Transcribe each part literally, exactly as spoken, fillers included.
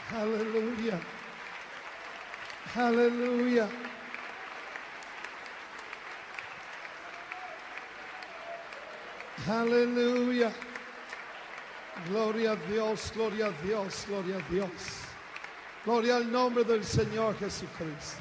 Aleluya. Aleluya. Aleluya. Gloria a Dios, gloria a Dios, gloria a Dios. Gloria al nombre del Señor Jesucristo.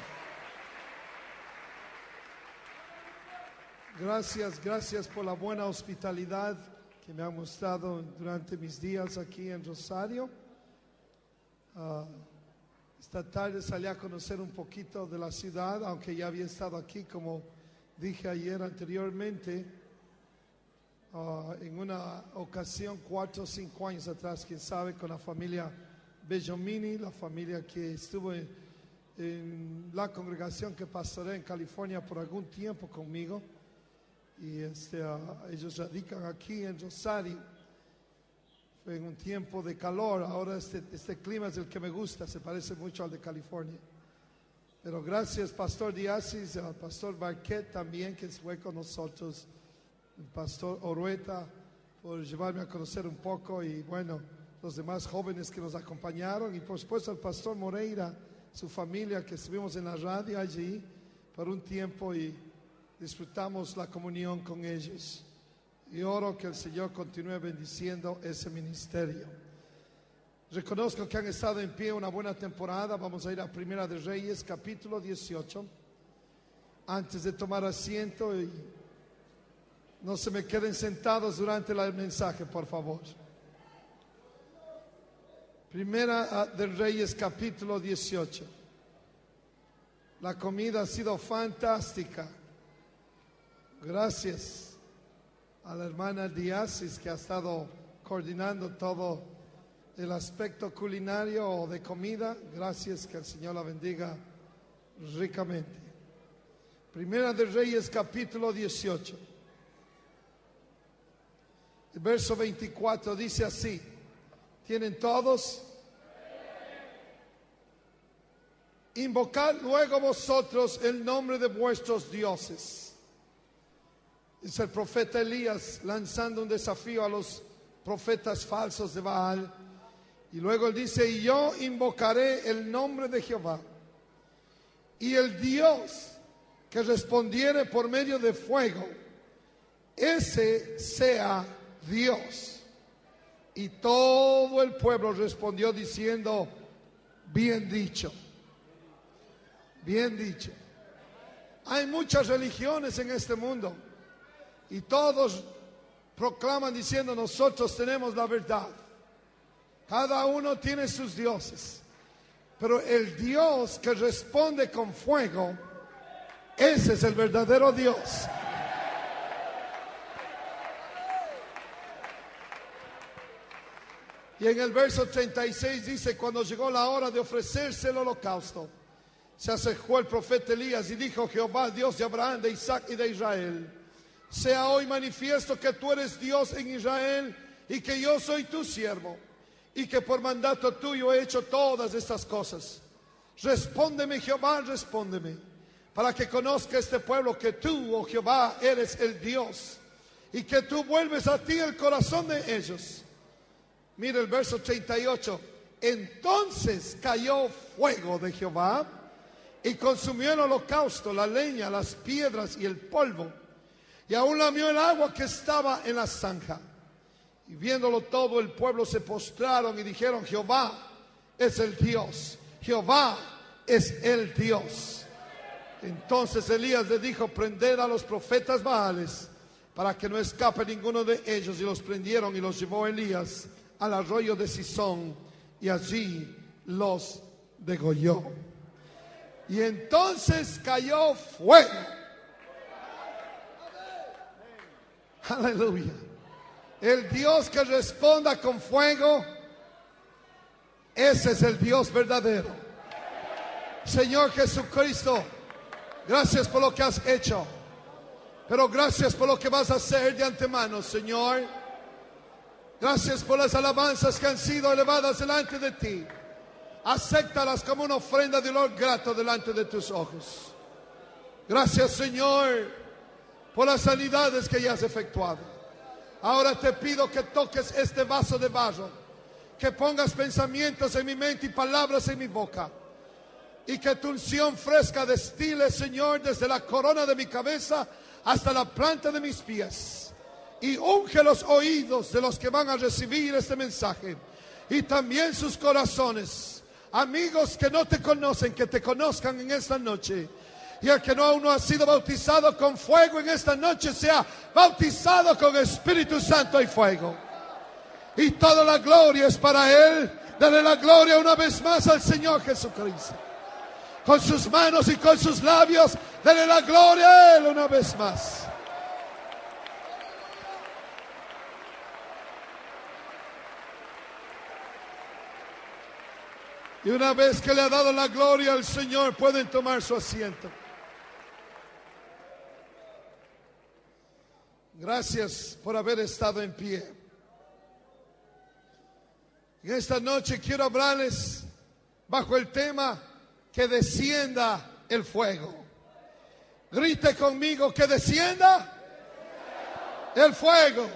Gracias, gracias por la buena hospitalidad que me han mostrado durante mis días aquí en Rosario. Uh, esta tarde salí a conocer un poquito de la ciudad, aunque ya había estado aquí, como dije ayer anteriormente, uh, en una ocasión, cuatro o cinco años atrás, quién sabe, con la familia Bellomini, la familia que estuvo en, en la congregación que pastoreé en California por algún tiempo conmigo. Y este, uh, ellos radican aquí en Rosario. Fue en un tiempo de calor. Ahora este, este clima es el que me gusta, se parece mucho al de California. Pero gracias, Pastor Diasis, al Pastor Barquet también, que fue con nosotros, el Pastor Orueta, por llevarme a conocer un poco, y bueno, los demás jóvenes que nos acompañaron, y por supuesto al Pastor Moreira, su familia, que estuvimos en la radio allí por un tiempo y disfrutamos la comunión con ellos. Y oro que el Señor continúe bendiciendo ese ministerio. Reconozco que han estado en pie una buena temporada. Vamos a ir a Primera de Reyes, capítulo dieciocho. Antes de tomar asiento, y no se me queden sentados durante el mensaje, por favor. Primera de Reyes, capítulo dieciocho. La comida ha sido fantástica. Gracias a la hermana Diasis, que ha estado coordinando todo el aspecto culinario o de comida. Gracias, que el Señor la bendiga ricamente. Primera de Reyes, capítulo dieciocho. El verso veinticuatro dice así. ¿Tienen todos? Invocad luego vosotros el nombre de vuestros dioses. Es el profeta Elías lanzando un desafío a los profetas falsos de Baal. Y luego él dice: y yo invocaré el nombre de Jehová, y el Dios que respondiere por medio de fuego, ese sea Dios. Y todo el pueblo respondió diciendo: bien dicho, bien dicho. Hay muchas religiones en este mundo, y todos proclaman diciendo: nosotros tenemos la verdad. Cada uno tiene sus dioses. Pero el Dios que responde con fuego, ese es el verdadero Dios. Y en el verso treinta y seis dice: cuando llegó la hora de ofrecerse el holocausto, se acercó el profeta Elías y dijo: Jehová, Dios de Abraham, de Isaac y de Israel, sea hoy manifiesto que tú eres Dios en Israel, y que yo soy tu siervo, y que por mandato tuyo he hecho todas estas cosas. Respóndeme, Jehová, respóndeme, para que conozca este pueblo que tú, oh Jehová, eres el Dios, y que tú vuelves a ti el corazón de ellos. Mira el verso treinta y ocho. Entonces cayó fuego de Jehová y consumió el holocausto, la leña, las piedras y el polvo, y aún lamió el agua que estaba en la zanja. Y viéndolo todo, el pueblo se postraron y dijeron: Jehová es el Dios, Jehová es el Dios. Entonces Elías le dijo: prended a los profetas Baales, para que no escape ninguno de ellos. Y los prendieron, y los llevó Elías al arroyo de Sison, y allí los degolló. Y entonces cayó fuego. Aleluya. El Dios que responda con fuego, ese es el Dios verdadero. Señor Jesucristo, gracias por lo que has hecho, pero gracias por lo que vas a hacer de antemano, Señor. Gracias por las alabanzas que han sido elevadas delante de ti. Acéptalas como una ofrenda de olor grato delante de tus ojos. Gracias, Señor, por las sanidades que ya has efectuado. Ahora te pido que toques este vaso de barro que pongas pensamientos en mi mente y palabras en mi boca. Y que tu unción fresca destile, Señor, desde la corona de mi cabeza hasta la planta de mis pies. Y unge los oídos de los que van a recibir este mensaje. Y también sus corazones. Amigos que no te conocen, que te conozcan en esta noche. Y el que no aún no ha sido bautizado con fuego en esta noche, sea bautizado con Espíritu Santo y fuego. Y toda la gloria es para Él. Dale la gloria una vez más al Señor Jesucristo. Con sus manos y con sus labios, dale la gloria a Él una vez más. Y una vez que le ha dado la gloria al Señor, pueden tomar su asiento. Gracias por haber estado en pie. En esta noche quiero hablarles bajo el tema que descienda el fuego. Grite conmigo, que descienda el fuego.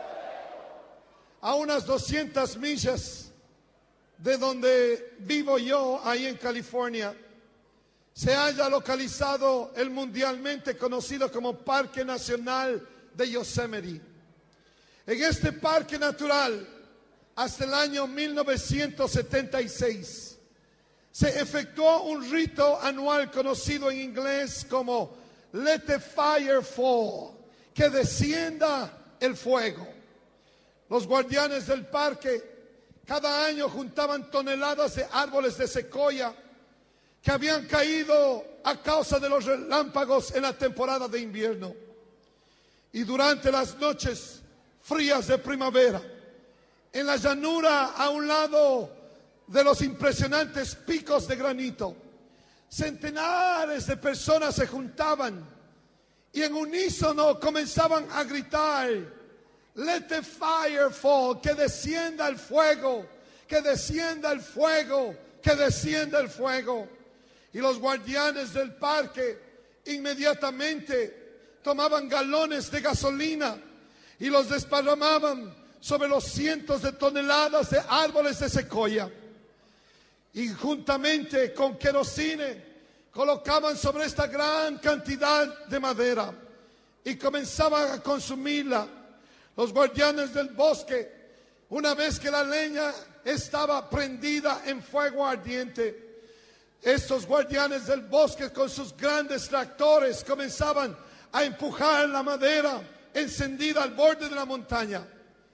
A unas doscientas millas de donde vivo yo, ahí en California, se halla localizado el mundialmente conocido como Parque Nacional de Yosemite. En este parque natural, hasta el año mil novecientos setenta y seis, se efectuó un rito anual conocido en inglés como Let the Fire Fall, que descienda el fuego. Los guardianes del parque cada año juntaban toneladas de árboles de secoya que habían caído a causa de los relámpagos en la temporada de invierno. Y durante las noches frías de primavera, en la llanura a un lado de los impresionantes picos de granito, centenares de personas se juntaban y en unísono comenzaban a gritar: Let the fire fall, que descienda el fuego, que descienda el fuego, que descienda el fuego. Y los guardianes del parque inmediatamente tomaban galones de gasolina y los desparramaban sobre los cientos de toneladas de árboles de secoya. Y juntamente con querosene colocaban sobre esta gran cantidad de madera y comenzaban a consumirla. Los guardianes del bosque, una vez que la leña estaba prendida en fuego ardiente, estos guardianes del bosque con sus grandes tractores comenzaban a empujar la madera encendida al borde de la montaña.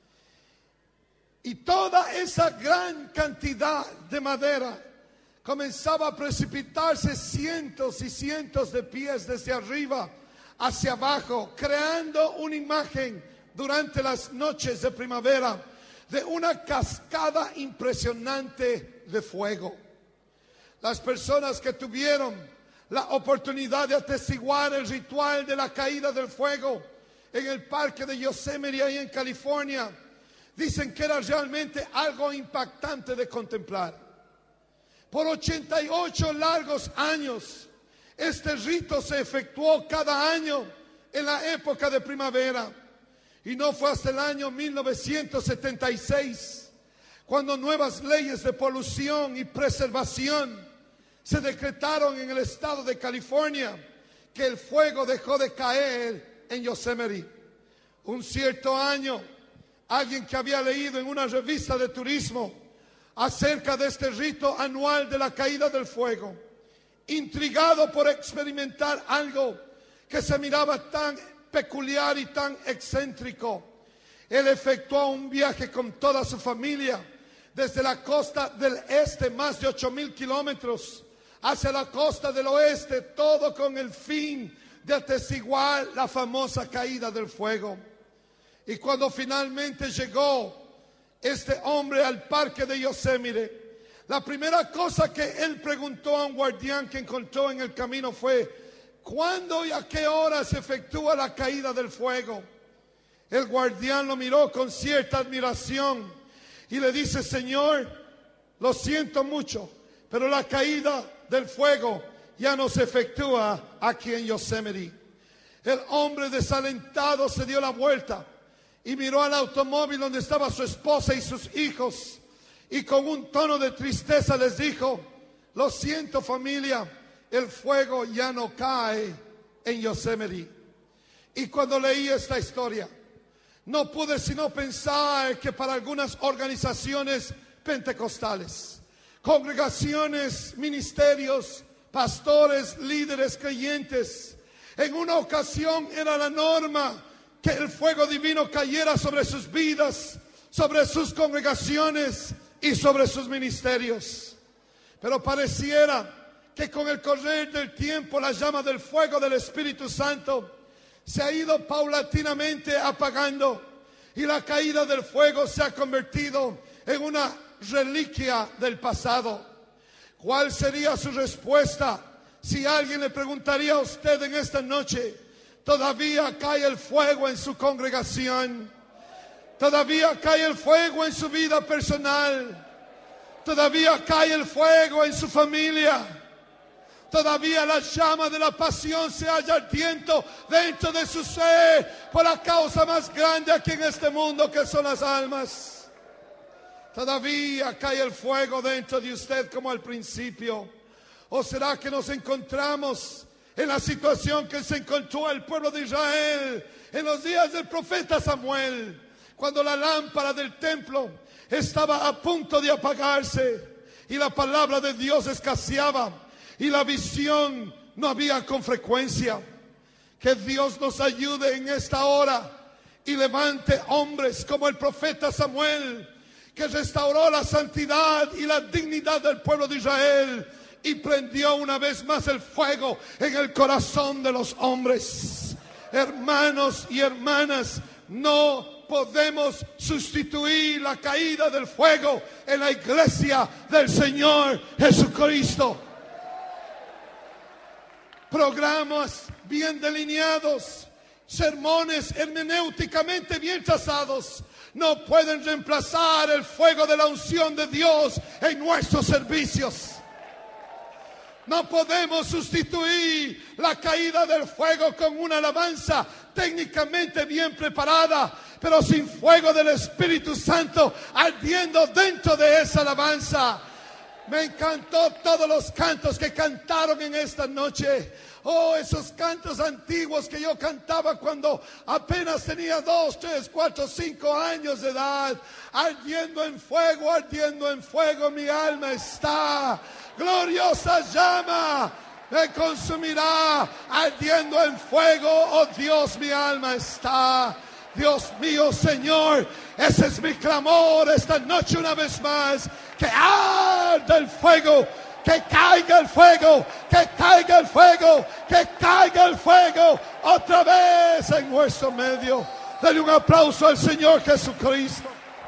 Y toda esa gran cantidad de madera comenzaba a precipitarse cientos y cientos de pies desde arriba hacia abajo, creando una imagen durante las noches de primavera de una cascada impresionante de fuego. Las personas que tuvieron la oportunidad de atestiguar el ritual de la caída del fuego en el parque de Yosemite, ahí en California, dicen que era realmente algo impactante de contemplar. Por ochenta y ocho largos años, este rito se efectuó cada año en la época de primavera. Y no fue hasta el año mil novecientos setenta y seis, cuando nuevas leyes de polución y preservación se decretaron en el estado de California, que el fuego dejó de caer en Yosemite. Un cierto año, alguien que había leído en una revista de turismo acerca de este rito anual de la caída del fuego, intrigado por experimentar algo que se miraba tan peculiar y tan excéntrico, él efectuó un viaje con toda su familia desde la costa del este, más de ocho mil kilómetros, hacia la costa del oeste, todo con el fin de atestiguar la famosa caída del fuego. Y cuando finalmente llegó este hombre al parque de Yosemite, la primera cosa que él preguntó a un guardián que encontró en el camino fue: ¿cuándo y a qué hora se efectúa la caída del fuego? El guardián lo miró con cierta admiración y le dice: Señor, lo siento mucho, pero la caída del fuego ya no se efectúa aquí en Yosemite. El hombre desalentado se dio la vuelta y miró al automóvil donde estaba su esposa y sus hijos y con un tono de tristeza les dijo: lo siento, familia, el fuego ya no cae en Yosemite. Y cuando leí esta historia, no pude sino pensar que para algunas organizaciones pentecostales, congregaciones, ministerios, pastores, líderes, creyentes, en una ocasión era la norma que el fuego divino cayera sobre sus vidas, sobre sus congregaciones y sobre sus ministerios. Pero pareciera que con el correr del tiempo la llama del fuego del Espíritu Santo se ha ido paulatinamente apagando, y la caída del fuego se ha convertido en una reliquia del pasado. ¿Cuál sería su respuesta si alguien le preguntaría a usted en esta noche: ¿todavía cae el fuego en su congregación? ¿Todavía cae el fuego en su vida personal? ¿Todavía cae el fuego en su familia? ¿Todavía la llama de la pasión se halla ardiendo dentro de su ser por la causa más grande aquí en este mundo, que son las almas? ¿Todavía cae el fuego dentro de usted como al principio? ¿O será que nos encontramos en la situación que se encontró el pueblo de Israel en los días del profeta Samuel, cuando la lámpara del templo estaba a punto de apagarse y la palabra de Dios escaseaba y la visión no había con frecuencia? Que Dios nos ayude en esta hora y levante hombres como el profeta Samuel, que restauró la santidad y la dignidad del pueblo de Israel y prendió una vez más el fuego en el corazón de los hombres. Hermanos y hermanas, no podemos sustituir la caída del fuego en la iglesia del Señor Jesucristo. Programas bien delineados, sermones hermenéuticamente bien trazados, no pueden reemplazar el fuego de la unción de Dios en nuestros servicios. No podemos sustituir la caída del fuego con una alabanza técnicamente bien preparada, pero sin fuego del Espíritu Santo ardiendo dentro de esa alabanza. Me encantó todos los cantos que cantaron en esta noche. Oh, esos cantos antiguos que yo cantaba cuando apenas tenía dos, tres, cuatro, cinco años de edad. Ardiendo en fuego, ardiendo en fuego, mi alma está. Gloriosa llama me consumirá. Ardiendo en fuego, oh Dios, mi alma está. Dios mío, Señor, ese es mi clamor esta noche una vez más. Que arda el fuego, que caiga el fuego, que caiga el fuego, que caiga el fuego otra vez en nuestro medio. Dale un aplauso al Señor Jesucristo.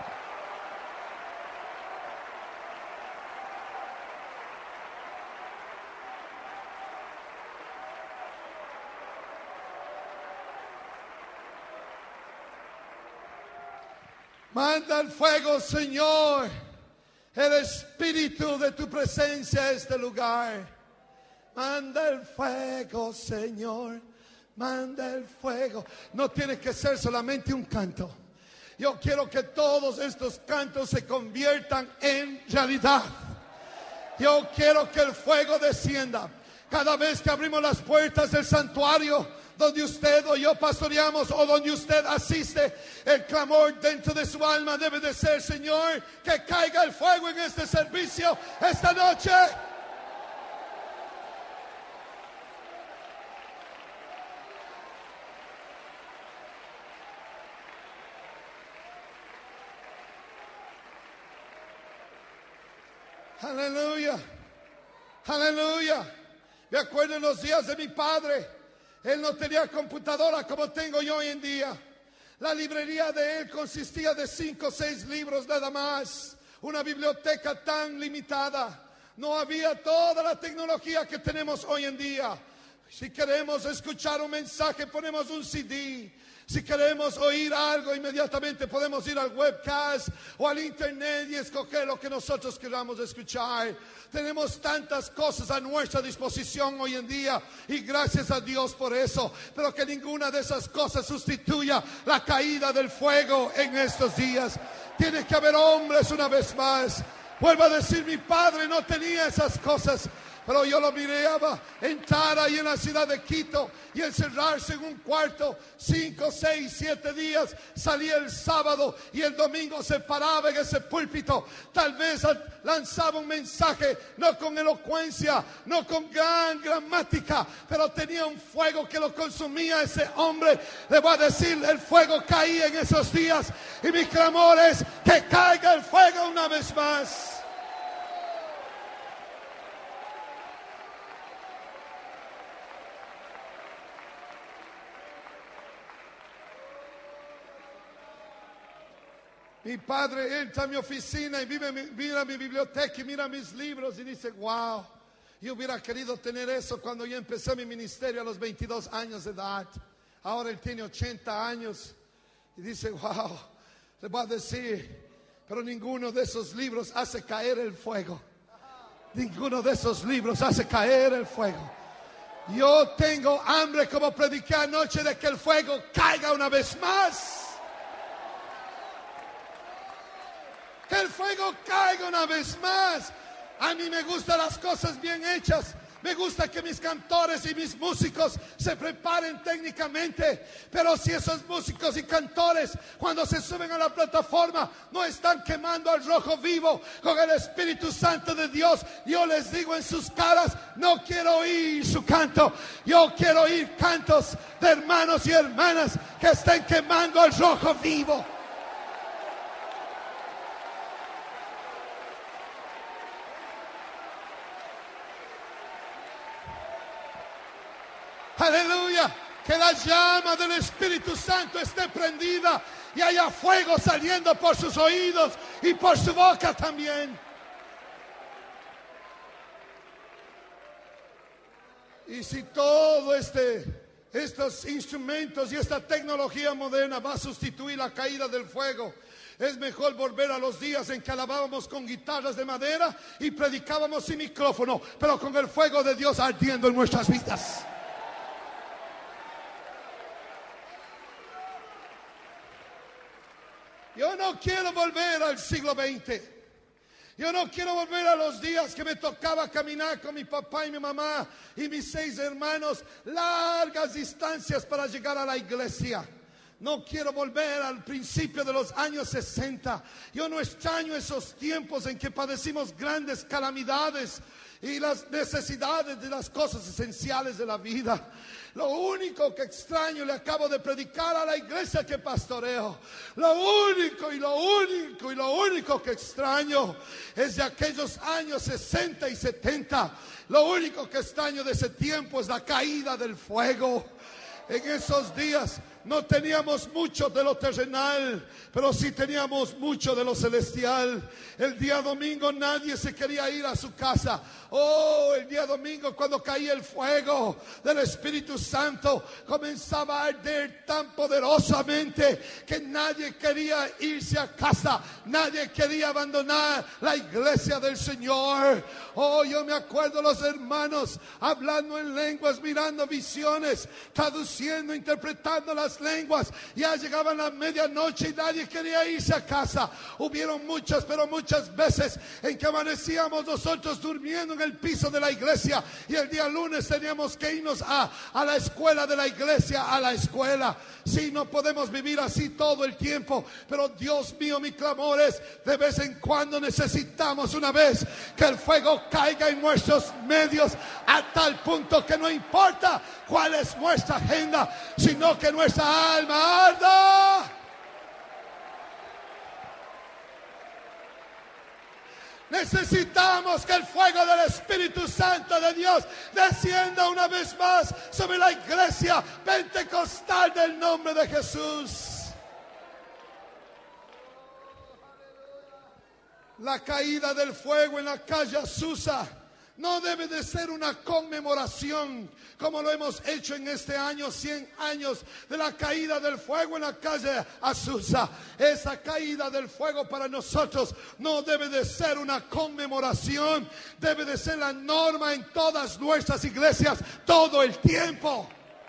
Manda el fuego, Señor, el espíritu de tu presencia a este lugar. Manda el fuego, Señor, manda el fuego. No tiene que ser solamente un canto. Yo quiero que todos estos cantos se conviertan en realidad. Yo quiero que el fuego descienda. Cada vez que abrimos las puertas del santuario donde usted o yo pastoreamos, o donde usted asiste, el clamor dentro de su alma debe de ser: Señor, que caiga el fuego en este servicio esta noche. Aleluya, aleluya. Me acuerdo en los días de mi padre. Él no tenía computadora como tengo yo hoy en día. La librería de él consistía de cinco o seis libros nada más. Una biblioteca tan limitada. No había toda la tecnología que tenemos hoy en día. Si queremos escuchar un mensaje, ponemos un C D. Si queremos oír algo, inmediatamente podemos ir al webcast o al internet y escoger lo que nosotros queramos escuchar. Tenemos tantas cosas a nuestra disposición hoy en día y gracias a Dios por eso. Pero que ninguna de esas cosas sustituya la caída del fuego en estos días. Tiene que haber hombres una vez más. Vuelvo a decir, mi padre no tenía esas cosas. Pero yo lo miraba entrar ahí en la ciudad de Quito y encerrarse en un cuarto cinco, seis, siete días. Salía el sábado y el domingo se paraba en ese púlpito. Tal vez lanzaba un mensaje, no con elocuencia, no con gran gramática, pero tenía un fuego que lo consumía ese hombre. Le voy a decir, el fuego caía en esos días y mi clamor es que caiga el fuego una vez más. Mi padre entra a mi oficina y mira mi biblioteca y mira mis libros y dice, wow, yo hubiera querido tener eso cuando yo empecé mi ministerio a los veintidós años de edad. Ahora él tiene ochenta años y dice, wow, le voy a decir, pero ninguno de esos libros hace caer el fuego. Ninguno de esos libros hace caer el fuego. Yo tengo hambre, como prediqué anoche, de que el fuego caiga una vez más. Que el fuego caiga una vez más. A mí me gustan las cosas bien hechas. Me gusta que mis cantores y mis músicos se preparen técnicamente. Pero si esos músicos y cantores, cuando se suben a la plataforma, no están quemando al rojo vivo con el Espíritu Santo de Dios, yo les digo en sus caras, no quiero oír su canto. Yo quiero oír cantos de hermanos y hermanas que estén quemando al rojo vivo. Aleluya, que la llama del Espíritu Santo esté prendida y haya fuego saliendo por sus oídos y por su boca también. Y si todo este, estos instrumentos y esta tecnología moderna va a sustituir la caída del fuego, es mejor volver a los días en que alabábamos con guitarras de madera y predicábamos sin micrófono, pero con el fuego de Dios ardiendo en nuestras vidas. Yo no quiero volver al siglo veinte. Yo no quiero volver a los días que me tocaba caminar con mi papá y mi mamá y mis seis hermanos largas distancias para llegar a la iglesia. No quiero volver al principio de los años sesenta. Yo no extraño esos tiempos en que padecimos grandes calamidades y las necesidades de las cosas esenciales de la vida. Lo único que extraño, le acabo de predicar a la iglesia que pastoreo, lo único y lo único y lo único que extraño es de aquellos años sesenta y setenta. Lo único que extraño de ese tiempo es la caída del fuego. En esos días no teníamos mucho de lo terrenal, pero sí teníamos mucho de lo celestial. El día domingo nadie se quería ir a su casa. Oh, el día domingo, cuando caía el fuego del Espíritu Santo, comenzaba a arder tan poderosamente que nadie quería irse a casa. Nadie quería abandonar la iglesia del Señor. Oh, yo me acuerdo los hermanos hablando en lenguas, mirando visiones, traduciendo, interpretando las lenguas. Ya llegaban la medianoche y nadie quería irse a casa. Hubieron muchas, pero muchas veces en que amanecíamos nosotros durmiendo en el piso de la iglesia y el día lunes teníamos que irnos a, a la escuela de la iglesia, a la escuela. Sí, no podemos vivir así todo el tiempo, pero Dios mío, mi clamor es, de vez en cuando necesitamos una vez que el fuego caiga en nuestros medios a tal punto que no importa cuál es nuestra agenda, sino que nuestra alma arda. Necesitamos que el fuego del Espíritu Santo de Dios descienda una vez más sobre la iglesia pentecostal del nombre de Jesús. La caída del fuego en la calle Azusa No debe de ser una conmemoración como lo hemos hecho en este año, cien años de la caída del fuego en la calle Azusa. Esa caída del fuego para nosotros no debe de ser una conmemoración, debe de ser la norma en todas nuestras iglesias todo el tiempo.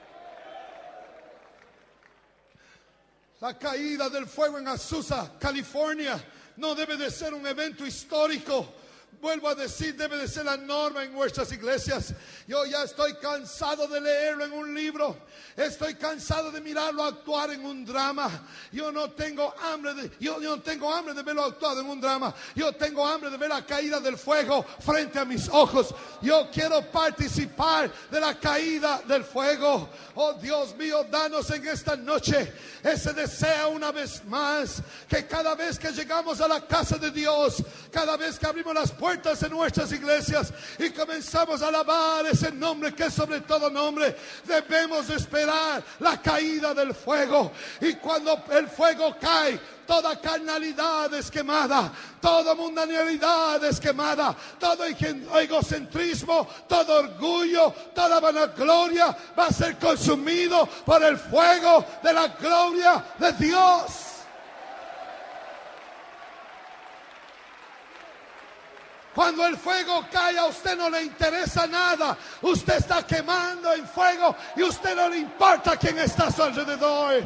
La caída del fuego en Azusa, California, no debe de ser un evento histórico. Vuelvo a decir, debe de ser la norma en nuestras iglesias. Yo ya estoy cansado de leerlo en un libro. Estoy cansado de mirarlo actuar en un drama. Yo no tengo hambre de, yo, yo no tengo hambre de verlo actuado en un drama. Yo tengo hambre de ver la caída del fuego frente a mis ojos. Yo quiero participar de la caída del fuego. Oh Dios mío, danos en esta noche ese deseo una vez más, que cada vez que llegamos a la casa de Dios, cada vez que abrimos las puertas en nuestras iglesias y comenzamos a alabar ese nombre que es sobre todo nombre, debemos esperar la caída del fuego. Y cuando el fuego cae, toda carnalidad es quemada, toda mundanalidad es quemada, todo egocentrismo, todo orgullo, toda vanagloria va a ser consumido por el fuego de la gloria de Dios. Cuando el fuego cae, a usted no le interesa nada. Usted está quemando en fuego y a usted no le importa quién está a su alrededor.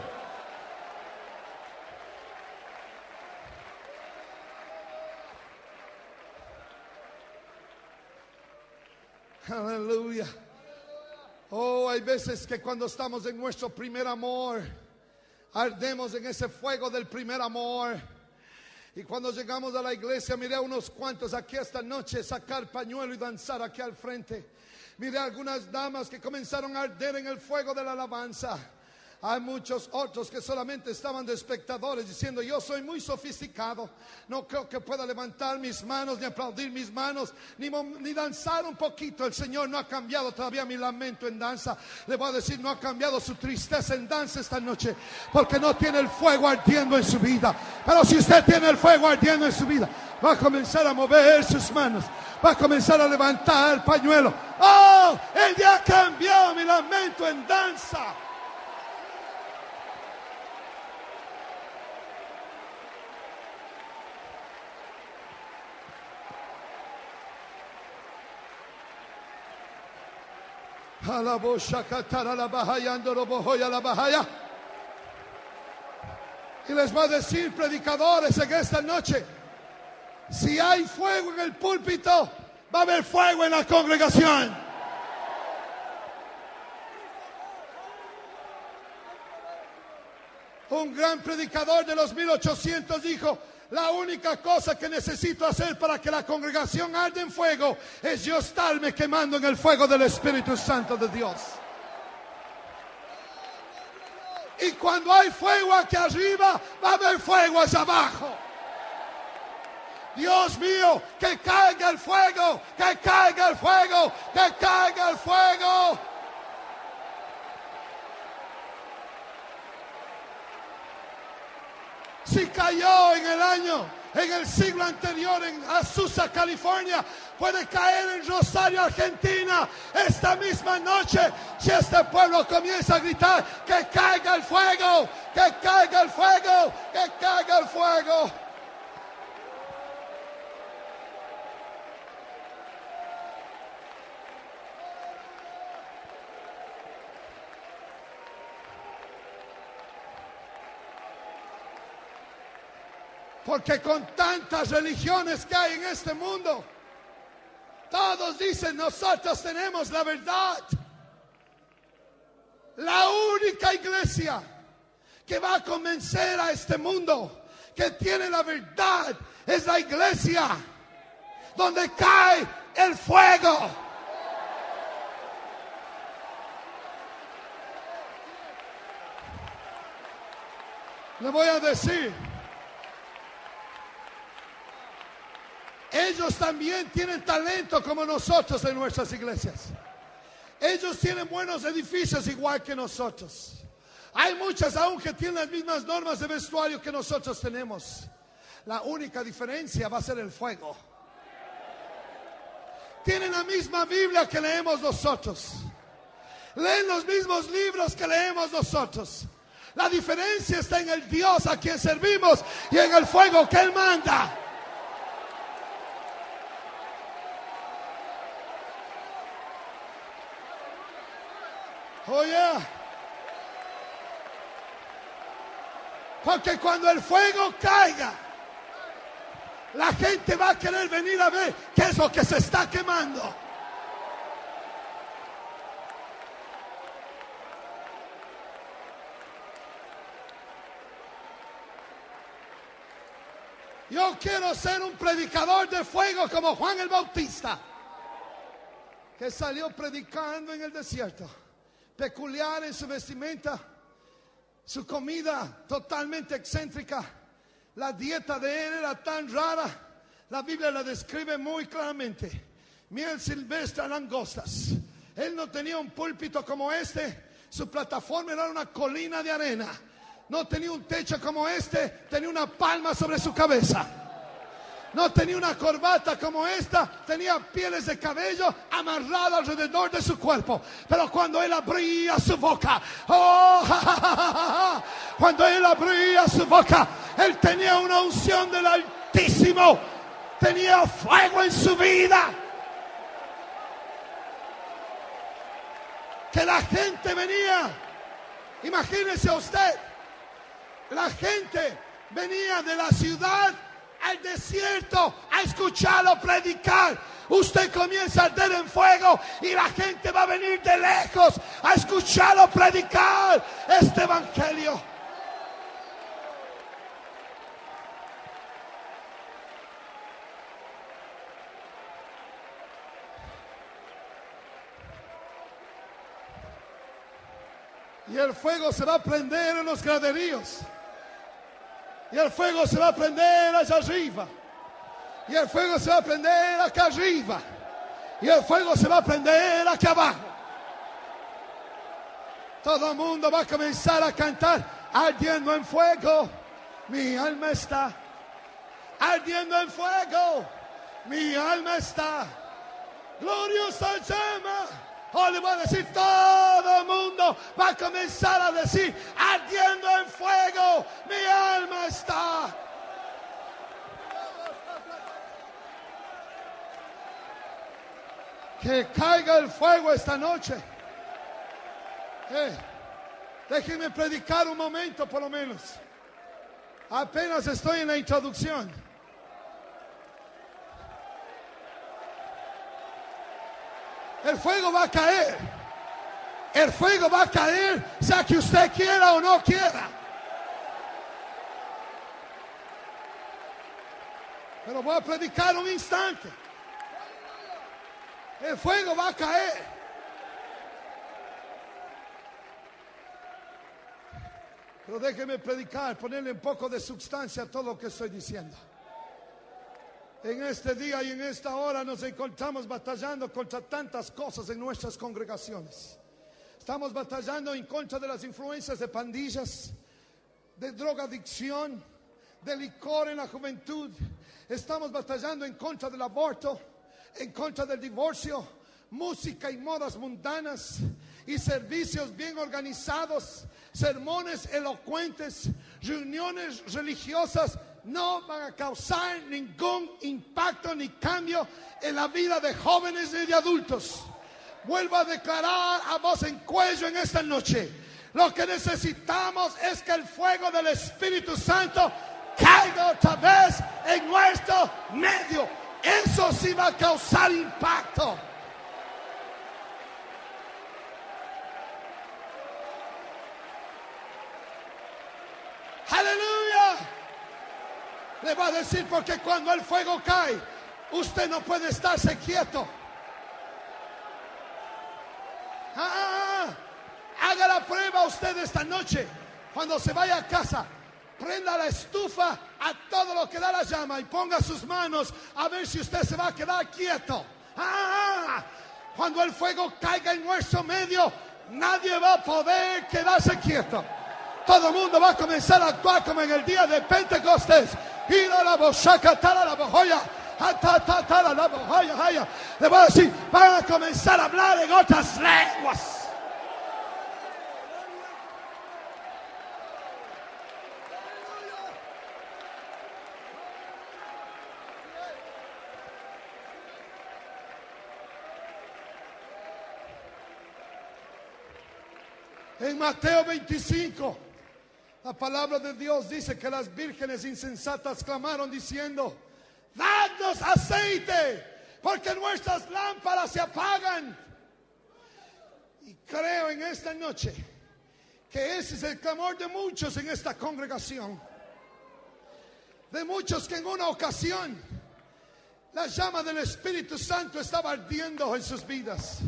Aleluya. Oh, hay veces que cuando estamos en nuestro primer amor, ardemos en ese fuego del primer amor. Y cuando llegamos a la iglesia, miré a unos cuantos aquí esta noche sacar pañuelo y danzar aquí al frente. Miré a algunas damas que comenzaron a arder en el fuego de la alabanza. Hay muchos otros que solamente estaban de espectadores diciendo: yo soy muy sofisticado, no creo que pueda levantar mis manos, ni aplaudir mis manos, ni, ni danzar un poquito. El Señor no ha cambiado todavía mi lamento en danza. Le voy a decir, no ha cambiado su tristeza en danza esta noche, porque no tiene el fuego ardiendo en su vida. Pero si usted tiene el fuego ardiendo en su vida, va a comenzar a mover sus manos, va a comenzar a levantar el pañuelo. ¡Oh! Él ya ha cambiado mi lamento en danza. Y les va a decir, predicadores, en esta noche: si hay fuego en el púlpito, va a haber fuego en la congregación. Un gran predicador de los mil ochocientos dijo: la única cosa que necesito hacer para que la congregación arde en fuego es yo estarme quemando en el fuego del Espíritu Santo de Dios. Y cuando hay fuego aquí arriba, va a haber fuego allá abajo. Dios mío, que caiga el fuego, que caiga el fuego, que caiga el fuego. Si cayó en el año, en el siglo anterior en Azusa, California, puede caer en Rosario, Argentina, esta misma noche. Si este pueblo comienza a gritar: que caiga el fuego, que caiga el fuego, que caiga el fuego. Porque con tantas religiones que hay en este mundo, todos dicen: nosotros tenemos la verdad. La única iglesia que va a convencer a este mundo que tiene la verdad es la iglesia donde cae el fuego. Le voy a decir: ellos también tienen talento como nosotros en nuestras iglesias. Ellos tienen buenos edificios igual que nosotros. Hay muchas aún que tienen las mismas normas de vestuario que nosotros tenemos. La única diferencia va a ser el fuego. tienen la misma Biblia que leemos nosotros. Leen los mismos libros que leemos nosotros. La diferencia está en el Dios a quien servimos y en el fuego que Él manda. Oh yeah. Porque cuando el fuego caiga, la gente va a querer venir a ver qué es lo que se está quemando. Yo quiero ser un predicador de fuego como Juan el Bautista, que salió predicando en el desierto, peculiar en su vestimenta, su comida totalmente excéntrica. La dieta de él era tan rara, la Biblia la describe muy claramente. Miel silvestre, langostas. Él no tenía un púlpito como este, su plataforma era una colina de arena. No tenía un techo como este, tenía una palma sobre su cabeza. No tenía una corbata como esta, tenía pieles de cabello amarradas alrededor de su cuerpo. Pero cuando él abría su boca, oh, ja, ja, ja, ja, cuando él abría su boca, él tenía una unción del Altísimo, tenía fuego en su vida. Que la gente venía, imagínese usted, la gente venía de la ciudad al desierto a escucharlo predicar. Usted comienza a arder en fuego y la gente va a venir de lejos a escucharlo predicar este evangelio. Y el fuego se va a prender en los graderíos. Y el fuego se va a prender allá arriba. Y el fuego se va a prender acá arriba. Y el fuego se va a prender aquí abajo. Todo el mundo va a comenzar a cantar: ardiendo en fuego, mi alma está. Ardiendo en fuego, mi alma está. Gloriosa llama. Oh, le voy a decir, todo el mundo va a comenzar a decir: ardiendo en fuego, mi alma está. Que caiga el fuego esta noche. Eh, déjenme predicar un momento por lo menos. Apenas estoy en la introducción. El fuego va a caer. El fuego va a caer, sea que usted quiera o no quiera. Pero voy a predicar un instante. El fuego va a caer. Pero déjeme predicar, ponerle un poco de sustancia a todo lo que estoy diciendo. En este día y en esta hora nos encontramos batallando contra tantas cosas en nuestras congregaciones. Estamos batallando en contra de las influencias de pandillas, de drogadicción, de licor en la juventud. Estamos batallando en contra del aborto, en contra del divorcio, música y modas mundanas y servicios bien organizados, sermones elocuentes, reuniones religiosas. No van a causar ningún impacto ni cambio en la vida de jóvenes ni de adultos. Vuelvo a declarar a voz en cuello en esta noche: lo que necesitamos es que el fuego del Espíritu Santo caiga otra vez en nuestro medio. Eso sí va a causar impacto. ¡Aleluya! Le voy a decir, porque cuando el fuego cae, usted no puede estarse quieto. Ah, haga la prueba usted esta noche. Cuando se vaya a casa, prenda la estufa a todo lo que da la llama y ponga sus manos a ver si usted se va a quedar quieto. Ah, cuando el fuego caiga en nuestro medio, nadie va a poder quedarse quieto. Todo el mundo va a comenzar a actuar como en el día de Pentecostés. Ir a la bochaca, tal a la bojoya. Le voy a decir, van a comenzar a hablar en otras lenguas. En Mateo veinticinco, la palabra de Dios dice que las vírgenes insensatas clamaron diciendo: dadnos aceite, porque nuestras lámparas se apagan. Y creo en esta noche que ese es el clamor de muchos en esta congregación, de muchos que en una ocasión la llama del Espíritu Santo estaba ardiendo en sus vidas.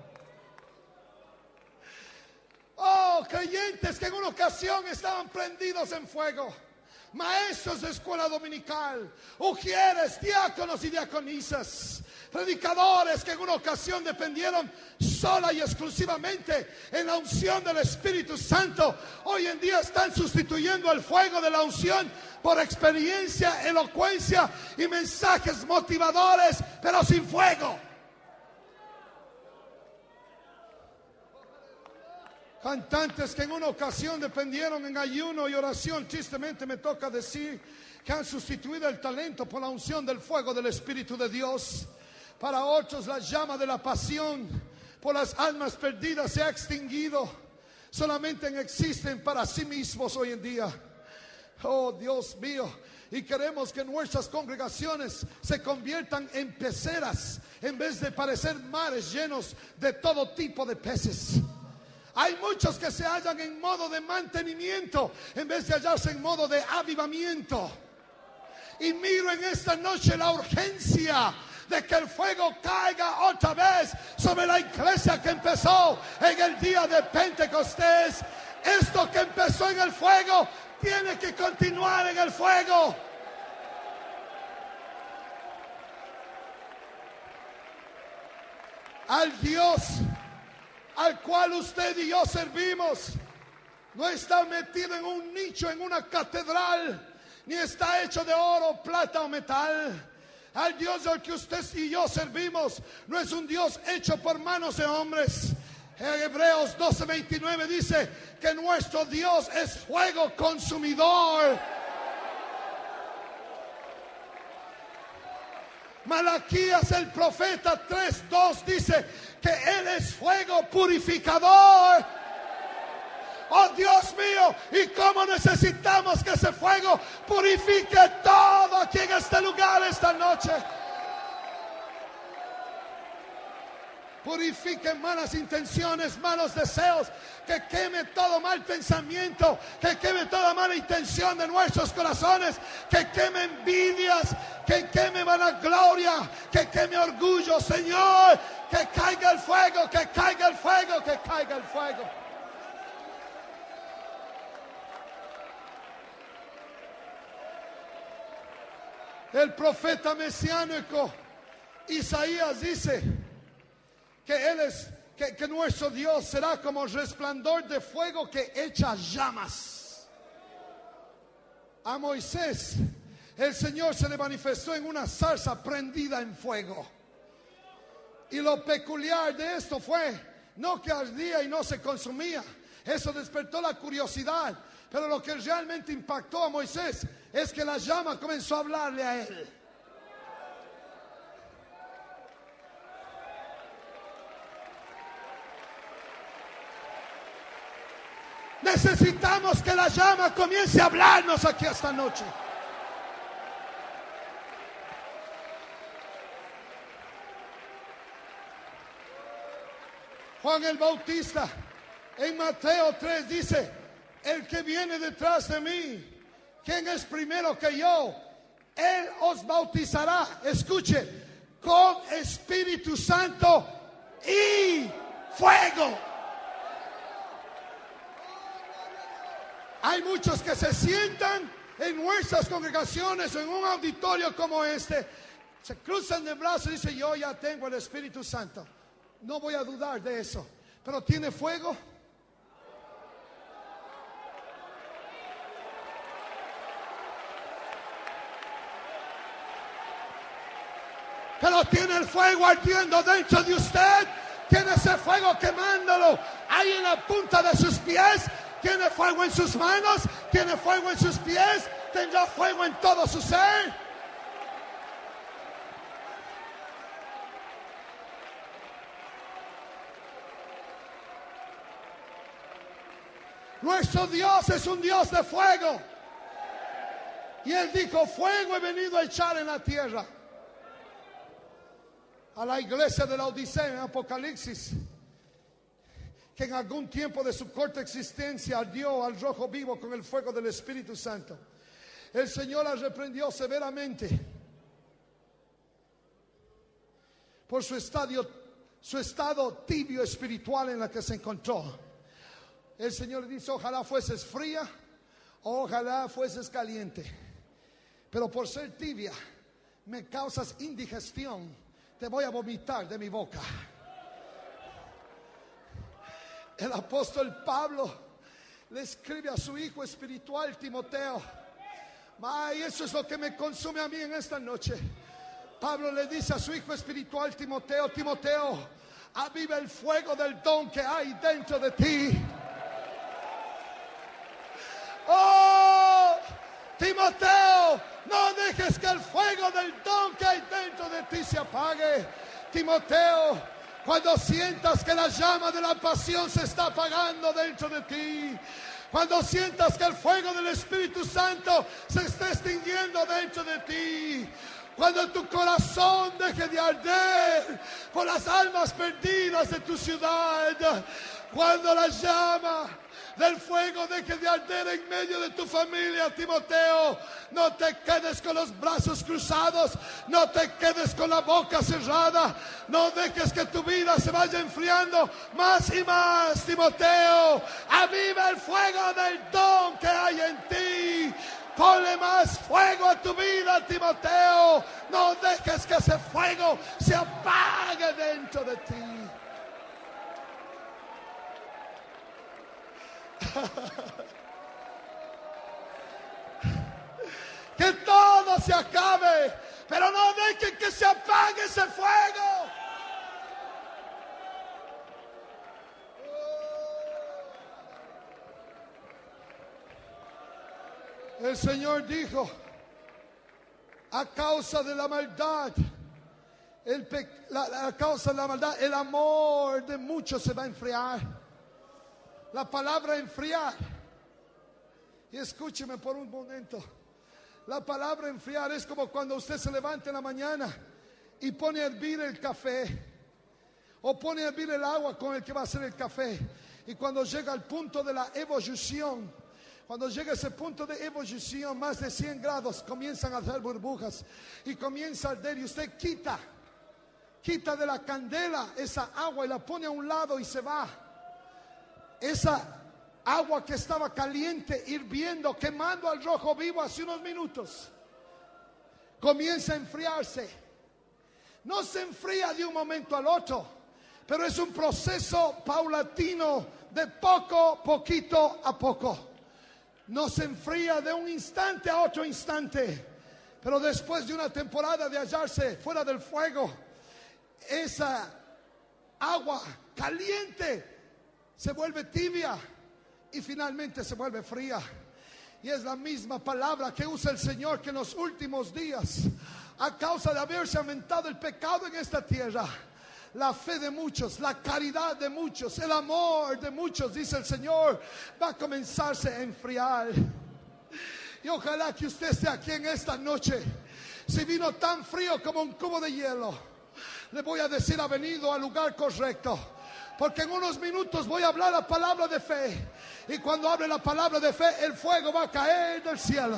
Oh, creyentes que en una ocasión estaban prendidos en fuego, maestros de escuela dominical, ujieres, diáconos y diaconisas, predicadores que en una ocasión dependieron sola y exclusivamente en la unción del Espíritu Santo, hoy en día están sustituyendo el fuego de la unción por experiencia, elocuencia y mensajes motivadores, pero sin fuego. Cantantes que en una ocasión dependieron en ayuno y oración, tristemente me toca decir que han sustituido el talento por la unción del fuego del Espíritu de Dios. Para otros la llama de la pasión por las almas perdidas se ha extinguido. Solamente existen para sí mismos hoy en día. Oh, Dios mío. Y queremos que nuestras congregaciones se conviertan en peceras en vez de parecer mares llenos de todo tipo de peces. Hay muchos que se hallan en modo de mantenimiento en vez de hallarse en modo de avivamiento. Y miro en esta noche la urgencia de que el fuego caiga otra vez sobre la iglesia que empezó en el día de Pentecostés. Esto que empezó en el fuego tiene que continuar en el fuego. Al Dios al cual usted y yo servimos no está metido en un nicho, en una catedral, ni está hecho de oro, plata o metal. Al Dios al que usted y yo servimos no es un Dios hecho por manos de hombres. En Hebreos doce veintinueve dice que nuestro Dios es fuego consumidor. Malaquías el profeta tres dos dice que Él es fuego purificador. Oh Dios mío, y cómo necesitamos que ese fuego purifique todo aquí en este lugar esta noche. Purifique malas intenciones, malos deseos, que queme todo mal pensamiento, que queme toda mala intención de nuestros corazones, que queme envidias, que queme vanagloria, que queme orgullo, Señor, que caiga el fuego, que caiga el fuego, que caiga el fuego. El profeta mesiánico Isaías dice que él es que, que nuestro Dios será como resplandor de fuego que echa llamas. A Moisés el Señor se le manifestó en una zarza prendida en fuego. Y lo peculiar de esto fue no que ardía y no se consumía. Eso despertó la curiosidad. Pero lo que realmente impactó a Moisés es que la llama comenzó a hablarle a él. Necesitamos que la llama comience a hablarnos aquí esta noche. Juan el Bautista en Mateo tres dice: el que viene detrás de mí, ¿quién es primero que yo? Él os bautizará, escuche, con Espíritu Santo y fuego. Hay muchos que se sientan en nuestras congregaciones, en un auditorio como este, se cruzan de brazos y dicen: yo ya tengo el Espíritu Santo. No voy a dudar de eso, pero ¿tiene fuego? pero tiene el fuego ardiendo dentro de usted. Tiene ese fuego quemándolo ahí en la punta de sus pies. Tiene fuego en sus manos, tiene fuego en sus pies, tendrá fuego en todo su ser. Nuestro Dios es un Dios de fuego. Y Él dijo, fuego he venido a echar en la tierra. A la iglesia de la Odisea en Apocalipsis, que en algún tiempo de su corta existencia ardió al rojo vivo con el fuego del Espíritu Santo. El Señor la reprendió severamente por su estadio, su estado tibio espiritual en la que se encontró. El Señor dice, ojalá fueses fría, ojalá fueses caliente, pero por ser tibia me causas indigestión, te voy a vomitar de mi boca. El apóstol Pablo le escribe a su hijo espiritual Timoteo. Ay, eso es lo que me consume a mí en esta noche. Pablo le dice a su hijo espiritual Timoteo, Timoteo, aviva el fuego del don que hay dentro de ti. Oh, Timoteo, no dejes que el fuego del don que hay dentro de ti se apague. Timoteo, cuando sientas que la llama de la pasión se está apagando dentro de ti, cuando sientas que el fuego del Espíritu Santo se está extinguiendo dentro de ti, cuando tu corazón deje de arder por las almas perdidas de tu ciudad, cuando la llama del fuego deje de arder en medio de tu familia, Timoteo, no te quedes con los brazos cruzados, no te quedes con la boca cerrada, no dejes que tu vida se vaya enfriando más y más, Timoteo. Aviva el fuego del don que hay en ti. Ponle más fuego a tu vida, Timoteo. No dejes que ese fuego se apague dentro de ti. Que todo se acabe, pero no dejen que se apague ese fuego. El Señor dijo, a causa de la maldad, el pe- la, a causa de la maldad, el amor de muchos se va a enfriar. La palabra enfriar, y escúcheme por un momento, la palabra enfriar es como cuando usted se levanta en la mañana y pone a hervir el café, o pone a hervir el agua con el que va a hacer el café, y cuando llega al punto de la ebullición, cuando llega ese punto de ebullición, más de cien grados, comienzan a hacer burbujas y comienza a arder, y usted quita, quita de la candela esa agua y la pone a un lado y se va. Esa agua que estaba caliente, hirviendo, quemando al rojo vivo hace unos minutos, comienza a enfriarse. No se enfría de un momento al otro, pero es un proceso paulatino, de poco, poquito a poco. No se enfría de un instante a otro instante, pero después de una temporada de hallarse fuera del fuego, esa agua caliente se vuelve tibia y finalmente se vuelve fría. Y es la misma palabra que usa el Señor, que en los últimos días, a causa de haberse aumentado el pecado en esta tierra, la fe de muchos, la caridad de muchos, el amor de muchos, dice el Señor, va a comenzarse a enfriar. Y ojalá que usted esté aquí en esta noche. Si vino tan frío como un cubo de hielo, le voy a decir, ha venido al lugar correcto. Porque en unos minutos voy a hablar la palabra de fe. Y cuando hable la palabra de fe, el fuego va a caer del cielo.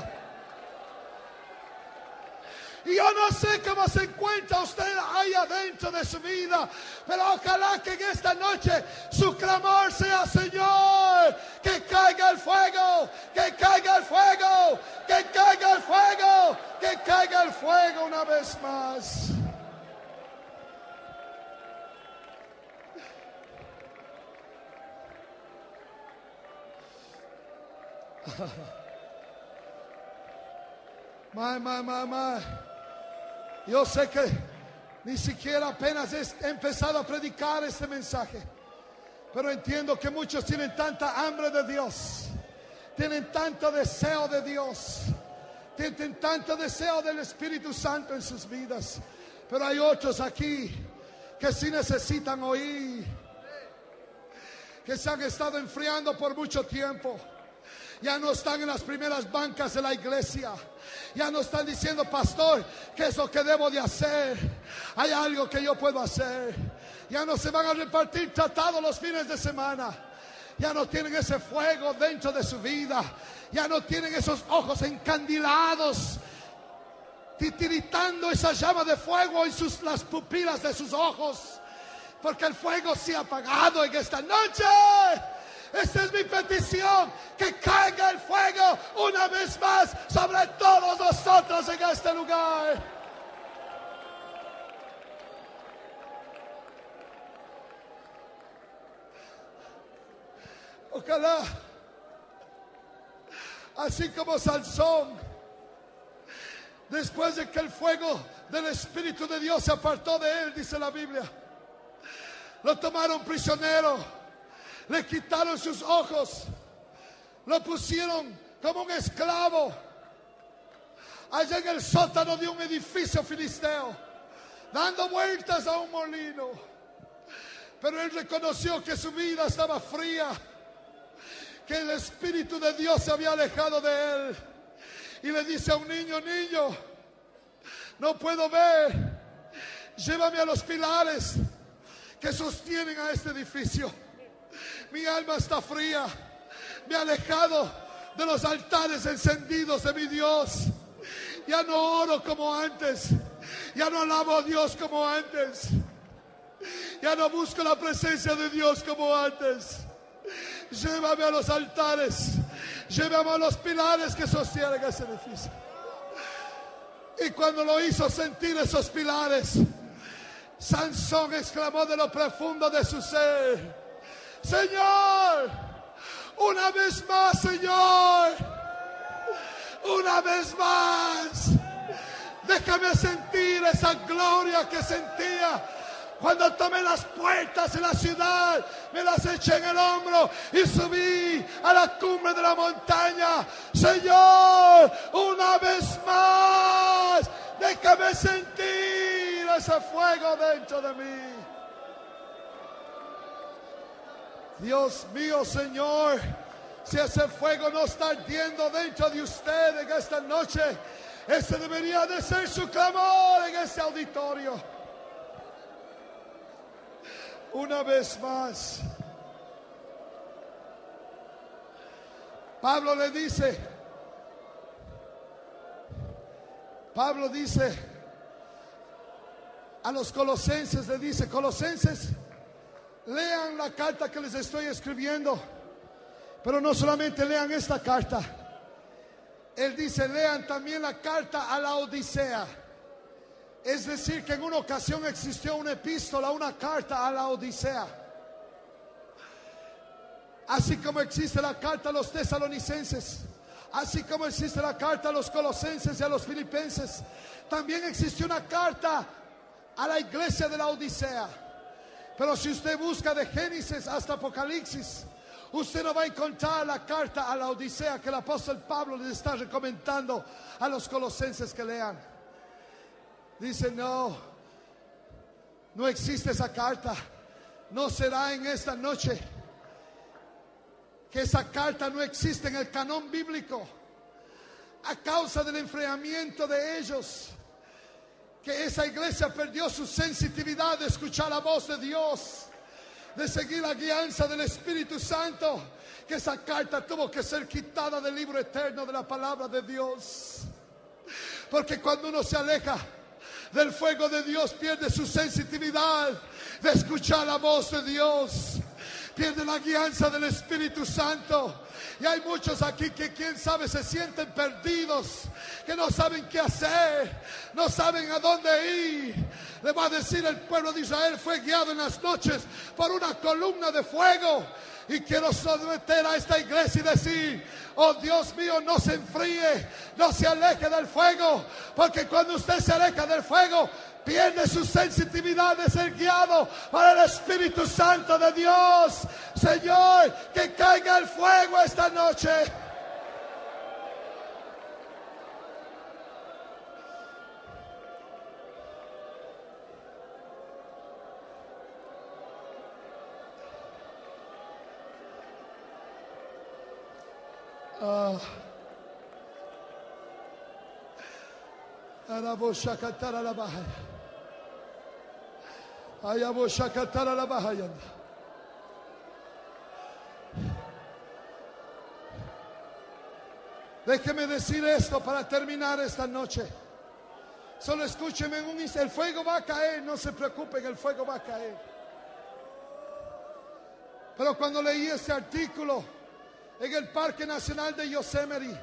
Y yo no sé cómo se encuentra usted ahí adentro de su vida, pero ojalá que en esta noche su clamor sea: Señor, que caiga el fuego, que caiga el fuego, que caiga el fuego, que caiga el fuego una vez más. My, my, my, my. Yo sé que Ni siquiera apenas he empezado a predicar este mensaje. Pero entiendo que muchos tienen tanta hambre de Dios, tienen tanto deseo de Dios, tienen tanto deseo del Espíritu Santo en sus vidas. Pero hay otros aquí que sí necesitan oír, que se han estado enfriando por mucho tiempo. Ya no están en las primeras bancas de la iglesia. Ya no están diciendo: pastor, ¿qué es lo que debo de hacer? Hay algo que yo puedo hacer. Ya no se van a repartir tratados los fines de semana. Ya no tienen ese fuego dentro de su vida. Ya no tienen esos ojos encandilados, titiritando esa llama de fuego en sus, las pupilas de sus ojos. Porque el fuego se ha apagado en esta noche. Esta es mi petición, que caiga el fuego una vez más sobre todos nosotros en este lugar. Ojalá, así como Sansón, después de que el fuego del Espíritu de Dios se apartó de él, dice la Biblia, lo tomaron prisionero, le quitaron sus ojos, lo pusieron como un esclavo allá en el sótano de un edificio filisteo, dando vueltas a un molino. Pero él reconoció que su vida estaba fría, que el Espíritu de Dios se había alejado de él, y le dice a un niño: niño, no puedo ver, llévame a los pilares que sostienen a este edificio. Mi alma está fría, me he alejado de los altares encendidos de mi Dios. Ya no oro como antes, ya no alabo a Dios como antes, ya no busco la presencia de Dios como antes. Llévame a los altares, llévame a los pilares que sostienen ese edificio. Y cuando lo hizo sentir esos pilares, Sansón exclamó de lo profundo de su ser: Señor, una vez más, Señor, una vez más, déjame sentir esa gloria que sentía cuando tomé las puertas de la ciudad, me las eché en el hombro y subí a la cumbre de la montaña. Señor, una vez más, déjame sentir ese fuego dentro de mí. Dios mío, Señor, si ese fuego no está ardiendo dentro de usted en esta noche, ese debería de ser su clamor en este auditorio. Una vez más, Pablo le dice, Pablo dice a los colosenses, le dice: Colosenses, lean la carta que les estoy escribiendo, pero no solamente lean esta carta. Él dice: lean también la carta a la Odisea. Es decir, que en una ocasión existió una epístola, una carta a la Odisea. Así como existe la carta a los tesalonicenses, así como existe la carta a los colosenses y a los filipenses, también existe una carta a la iglesia de la Odisea. Pero si usted busca de Génesis hasta Apocalipsis, usted no va a encontrar la carta a la Odisea que el apóstol Pablo les está recomendando a los colosenses que lean. Dice: no, no existe esa carta. No será en esta noche que esa carta no existe en el canon bíblico, a causa del enfriamiento de ellos, que esa iglesia perdió su sensitividad de escuchar la voz de Dios, de seguir la guianza del Espíritu Santo, que esa carta tuvo que ser quitada del libro eterno de la palabra de Dios. Porque cuando uno se aleja del fuego de Dios, pierde su sensitividad de escuchar la voz de Dios, pierde la guianza del Espíritu Santo. Y hay muchos aquí que, quién sabe, se sienten perdidos, que no saben qué hacer, no saben a dónde ir. Le va a decir: el pueblo de Israel fue guiado en las noches por una columna de fuego. Y quiero someter a esta iglesia y decir: oh Dios mío, no se enfríe, no se aleje del fuego, porque cuando usted se aleja del fuego, pierde su sensitividad de ser guiado por el Espíritu Santo de Dios. Señor, que caiga el fuego esta noche. Ah. Arabosha katara la bahaya. Ayabosha katara la bahaya. Déjeme decir esto para terminar esta noche. Solo escúcheme un instante. El fuego va a caer, no se preocupen, el fuego va a caer. Pero cuando leí este artículo en el Parque Nacional de Yosemite,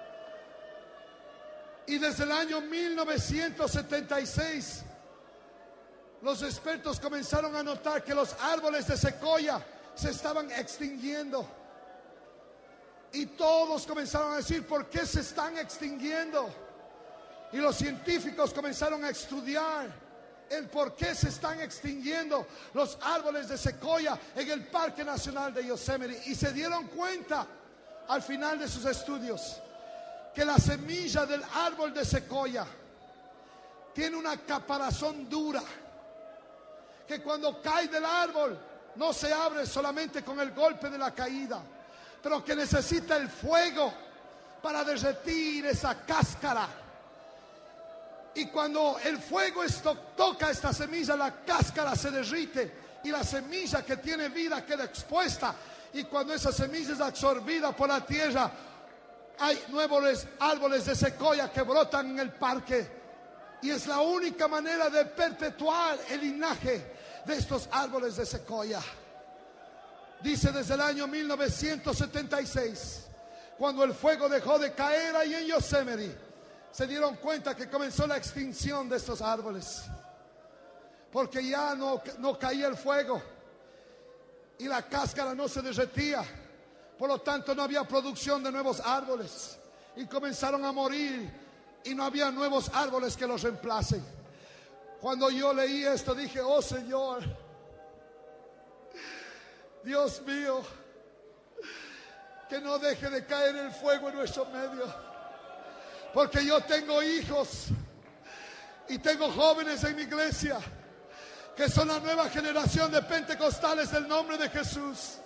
y desde el año mil novecientos setenta y seis, los expertos comenzaron a notar que los árboles de secoya se estaban extinguiendo. Y todos comenzaron a decir, ¿por qué se están extinguiendo? Y los científicos comenzaron a estudiar el por qué se están extinguiendo los árboles de secoya en el Parque Nacional de Yosemite. Y se dieron cuenta al final de sus estudios que la semilla del árbol de secoya tiene una caparazón dura, que cuando cae del árbol no se abre solamente con el golpe de la caída, pero que necesita el fuego para derretir esa cáscara. Y cuando el fuego esto, toca esta semilla, la cáscara se derrite y la semilla que tiene vida queda expuesta. Y cuando esa semilla es absorbida por la tierra, hay nuevos árboles de secoya que brotan en el parque. Y es la única manera de perpetuar el linaje de estos árboles de secoya. Dice desde el año mil novecientos setenta y seis, cuando el fuego dejó de caer ahí en Yosemite, se dieron cuenta que comenzó la extinción de estos árboles, porque ya no, no caía el fuego y la cáscara no se derretía. Por lo tanto, no había producción de nuevos árboles y comenzaron a morir y no había nuevos árboles que los reemplacen. Cuando yo leí esto dije, oh Señor, Dios mío, que no deje de caer el fuego en nuestro medio, porque yo tengo hijos y tengo jóvenes en mi iglesia que son la nueva generación de pentecostales del nombre de Jesús.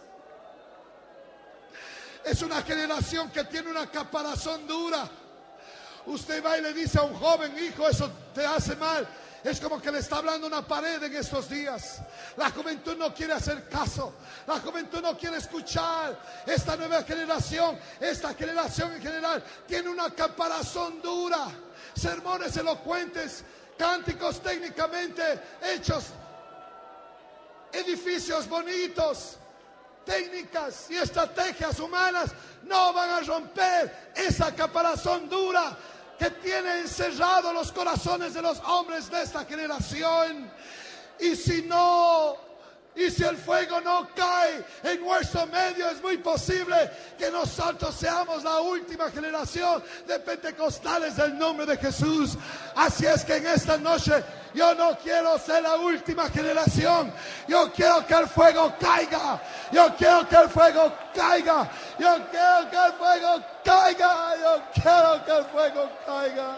Es una generación que tiene una caparazón dura. Usted va y le dice a un joven, hijo, eso te hace mal. Es como que le está hablando una pared en estos días. La juventud no quiere hacer caso. La juventud no quiere escuchar. Esta nueva generación, esta generación en general, tiene una caparazón dura. Sermones elocuentes, cánticos técnicamente hechos, edificios bonitos, técnicas y estrategias humanas no van a romper esa caparazón dura que tiene encerrado los corazones de los hombres de esta generación. Y si no, y si el fuego no cae en nuestro medio, es muy posible que nosotros seamos la última generación de pentecostales del nombre de Jesús. Así es que en esta noche yo no quiero ser la última generación. Yo quiero que el fuego caiga. Yo quiero que el fuego caiga. Yo quiero que el fuego caiga. Yo quiero que el fuego caiga.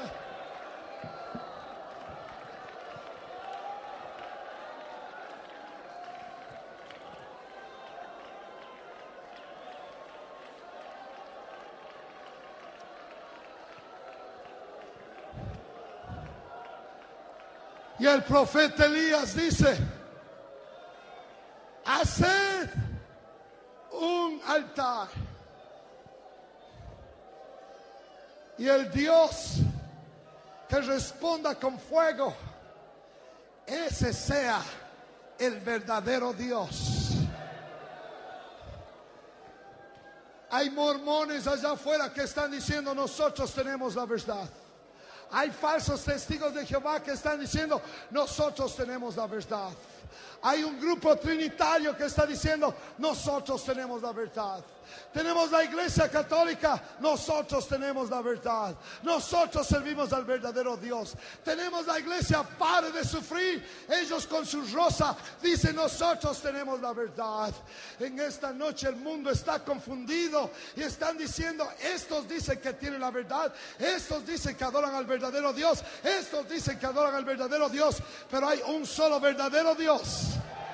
Y el profeta Elías dice, haced un altar y el Dios que responda con fuego, ese sea el verdadero Dios. Hay mormones allá afuera que están diciendo, nosotros tenemos la verdad. Hay falsos testigos de Jehová que están diciendo, nosotros tenemos la verdad. Hay un grupo trinitario que está diciendo, nosotros tenemos la verdad. Tenemos la iglesia católica, nosotros tenemos la verdad. Nosotros servimos al verdadero Dios. Tenemos la iglesia Pare de Sufrir, ellos con su rosa dicen nosotros tenemos la verdad. En esta noche el mundo está confundido y están diciendo, estos dicen que tienen la verdad, estos dicen que adoran al verdadero Dios, estos dicen que adoran al verdadero Dios, pero hay un solo verdadero Dios.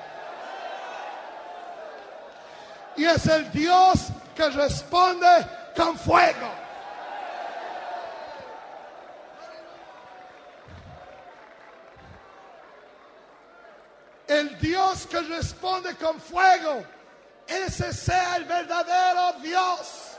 Y es el Dios que responde con fuego. El Dios que responde con fuego, ese sea el verdadero Dios.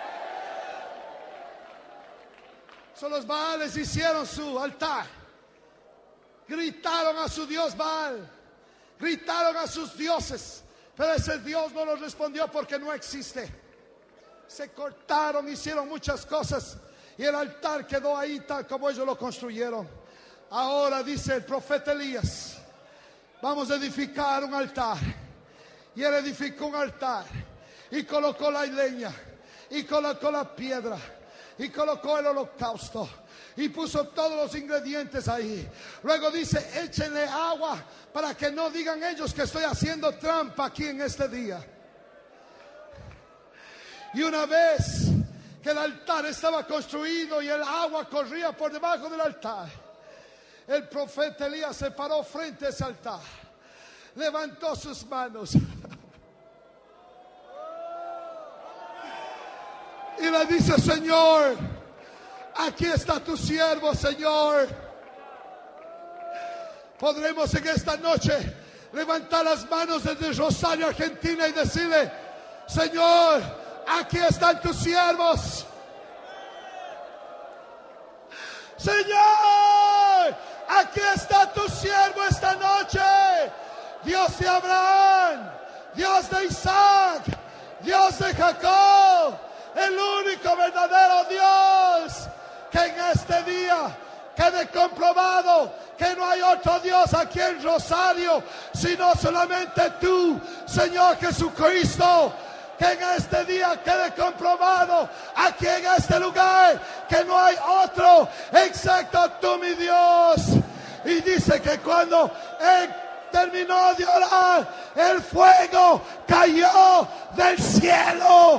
So, los Baales hicieron su altar, gritaron a su Dios Baal, gritaron a sus dioses, pero ese Dios no los respondió porque no existe. Se cortaron, hicieron muchas cosas y el altar quedó ahí tal como ellos lo construyeron. Ahora dice el profeta Elías, vamos a edificar un altar. Y él edificó un altar y colocó la leña y colocó la piedra y colocó el holocausto y puso todos los ingredientes ahí. Luego dice, échenle agua para que no digan ellos que estoy haciendo trampa aquí en este día. Y una vez que el altar estaba construido y el agua corría por debajo del altar, el profeta Elías se paró frente a ese altar, levantó sus manos y le dice, Señor, aquí está tu siervo, Señor. Podremos en esta noche levantar las manos desde Rosario, Argentina, y decirle, Señor, aquí están tus siervos. Señor, aquí está tu siervo esta noche. Dios de Abraham, Dios de Isaac, Dios de Jacob, el único verdadero Dios. Que en este día quede comprobado que no hay otro Dios aquí en Rosario, sino solamente tú, Señor Jesucristo. Que en este día quede comprobado aquí en este lugar que no hay otro excepto tú, mi Dios. Y dice que cuando él terminó de orar, el fuego cayó del cielo.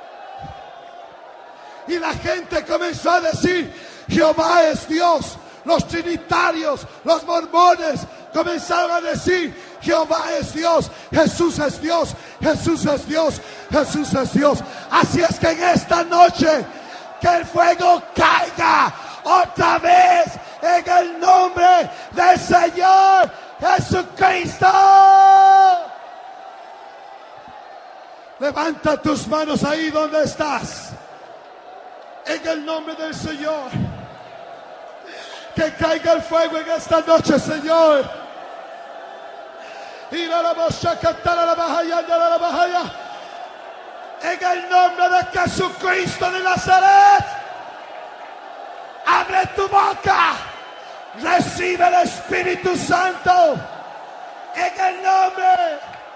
Y la gente comenzó a decir, Jehová es Dios. Los trinitarios, los mormones comenzaron a decir, Jehová es Dios, Jesús es Dios, Jesús es Dios, Jesús es Dios. Así es que en esta noche, que el fuego caiga otra vez en el nombre del Señor Jesucristo. Levanta tus manos ahí donde estás. En el nombre del Señor. Que caiga el fuego en esta noche, Señor. En el nombre de Jesucristo de Nazaret, abre tu boca, recibe el Espíritu Santo. En el nombre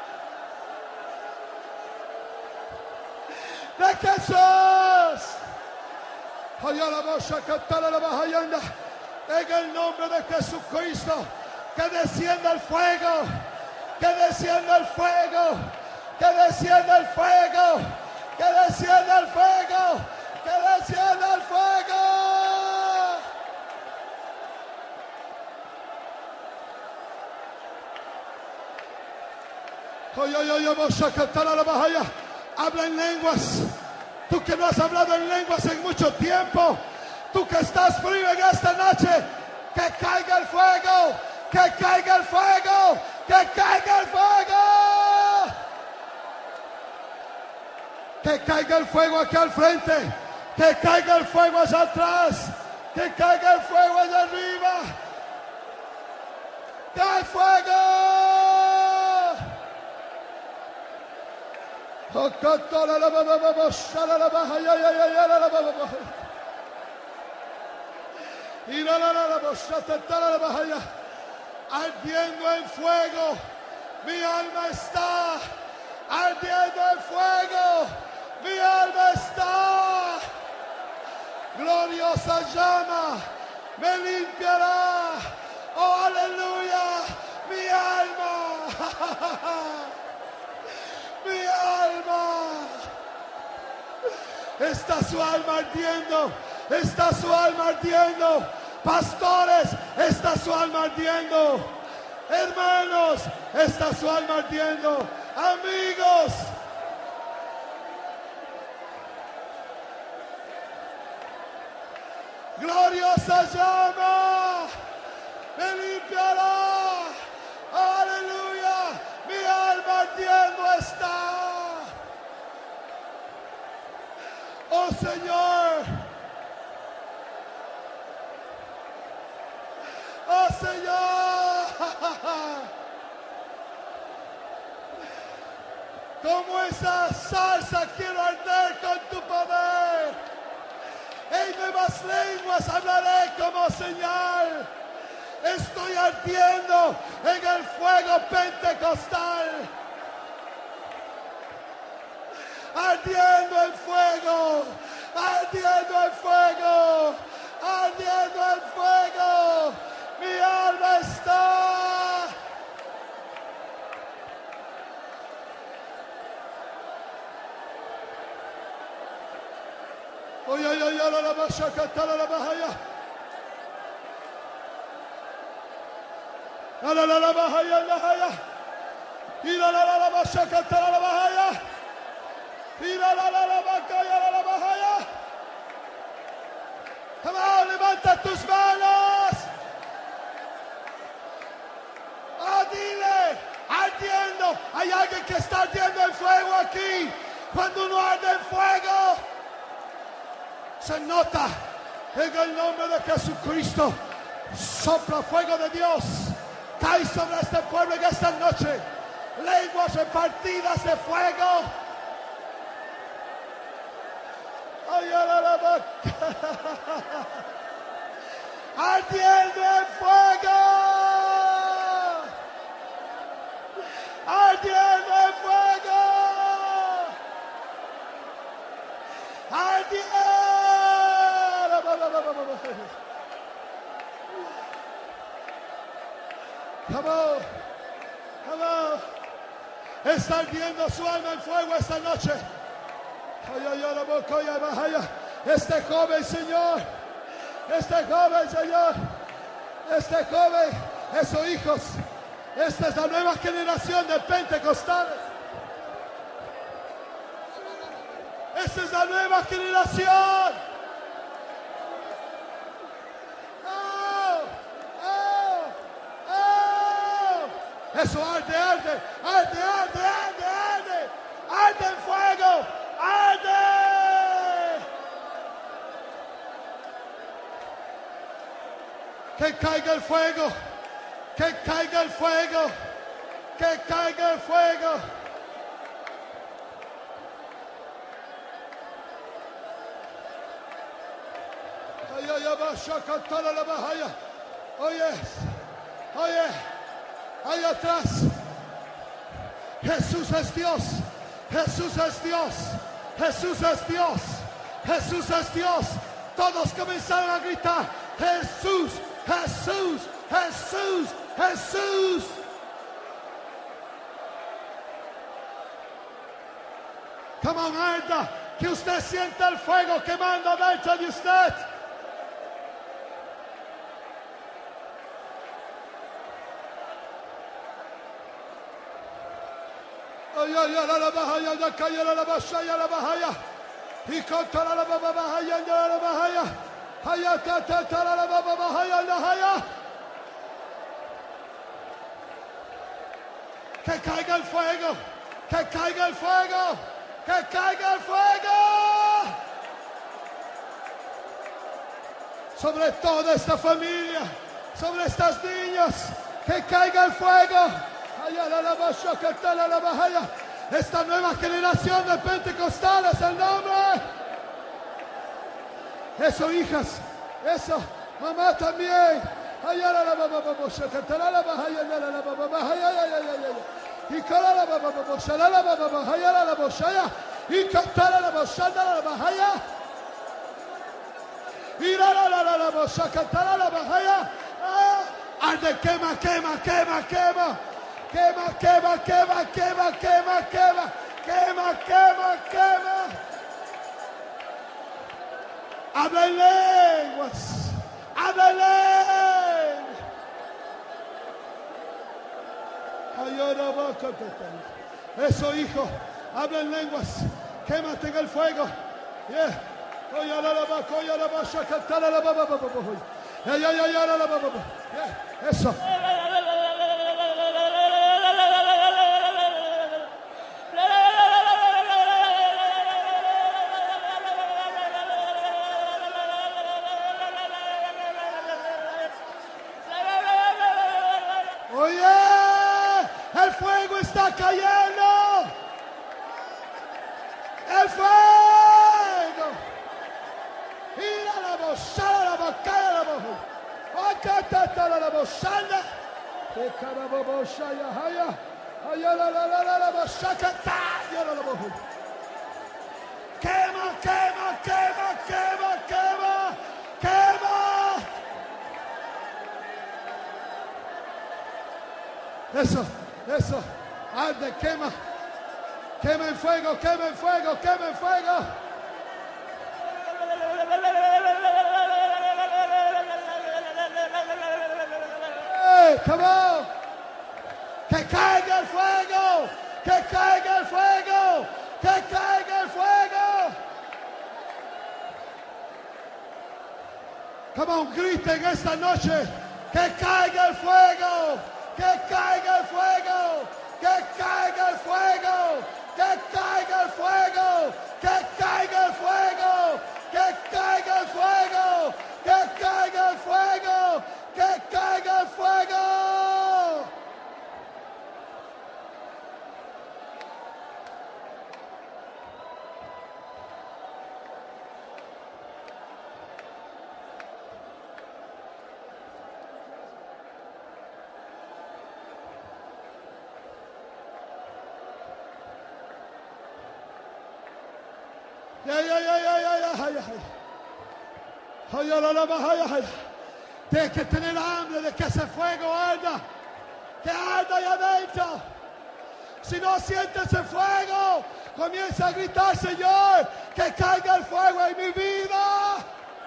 de Jesús. En el nombre de Jesucristo, que descienda el fuego, que descienda el fuego, que descienda el fuego, que descienda el fuego, que descienda el fuego. Habla en lenguas. Tú que no has hablado en lenguas en mucho tiempo, tú que estás frío en esta noche, que caiga el fuego, que caiga el fuego, que caiga el fuego. Que caiga el fuego aquí al frente, que caiga el fuego hacia atrás, que caiga el fuego allá arriba. ¡Cae fuego! Ardiendo en fuego, mi alma está ardiendo en fuego. Mi alma está. Gloriosa llama me limpiará. Oh, aleluya. Mi alma. Mi alma. Está su alma ardiendo. Está su alma ardiendo. Pastores, está su alma ardiendo. Hermanos, está su alma ardiendo. Amigos. Gloriosa llama me limpiará. Aleluya. Mi alma ardiendo está. Oh Señor. Oh Señor. Como esa salsa quiero arder con tu poder. En nuevas lenguas hablaré como señal. Estoy ardiendo en el fuego pentecostal. Ardiendo en fuego. Ardiendo en fuego. Ardiendo en fuego. Mi alma está. Oy, oy, oy, la la basha katala la bahaya. La la la la bahaya la bahaya. Y la la la la basha katala la bahaya. Y la la la la bakaya la la bahaya. Vamos, levanta tus manos. Oh, dile, ardiendo. Hay alguien que está ardiendo en fuego aquí. Cuando uno arde en fuego, se nota. En el nombre de Jesucristo, sopla fuego de Dios. Cae sobre este pueblo en esta noche. Lenguas repartidas de fuego. Ay, la, la, la. Ardiendo en fuego. Ardiendo en fuego. Ardiendo. Come on. Come on. Está ardiendo su alma en fuego esta noche. Este joven, Señor. Este joven, Señor. Este joven es sus hijos. Esta es la nueva generación de pentecostales. Esta es la nueva generación. Oh, oh, oh. Eso arde, arde, arde, arde, arde, arde. Arde en fuego. Arde. Que caiga el fuego. Que caiga el fuego. Que caiga el fuego. Oye, oye, ahí atrás. Jesús es Dios. Jesús es Dios. Jesús es Dios. Jesús es Dios. Todos comenzaron a gritar: Jesús, Jesús, Jesús, Jesús. Come on, arda, que usted sienta el fuego quemando dentro de usted. Ay, ay, ay, la bahaya, la calle, la bahaya, la bahaya. Y contra la bahaya, la bahaya. Haya, ta, ta, ta, la bahaya, la bahaya. Que caiga el fuego. Que caiga el fuego. Que caiga el fuego. Sobre toda esta familia. Sobre estas niñas. Que caiga el fuego. Esta nueva generación de pentecostales, el nombre. Eso, hijas. Eso, mamá también. Y cantara la boshanda la bahaya. Y la la la la la bosha cantara la bahaya. Arde, quema, quema, quema, quema. Quema, quema, quema, quema, quema, quema. Quema, quema, quema. Habla en lenguas. Habla en lenguas. Eso, hijo. Habla en lenguas. Quémate en el fuego. Yeah. Eso. Oye, el fuego está cayendo. El fuego. Mira la bozada, la bacana, la bozada. Acá está la bozada. Que cara bozada, haya. Haya la la la la la bozada, ya la bozada. Quema, quema, quema, quema, quema, quema. Eso, eso. Arde, quema. Quema en fuego, quema en fuego, quema en fuego. Hey, come on. Que caiga el fuego. Que caiga el fuego. Que caiga el fuego. Come on, griten esta noche. Que caiga el fuego. Que caiga el fuego. Que caiga el fuego. Que caiga el fuego. Que caiga el fuego. Que caiga el fuego. Que caiga el fuego. Que caiga el fuego. Ya, ya, ya, ya, ya, ya, ya, ya. Ay, la, la, la, ay, ay. Tienes que tener hambre de que ese fuego arda. Que arda ahí adentro. Si no sientes el fuego, comienza a gritar, Señor, que caiga el fuego en mi vida.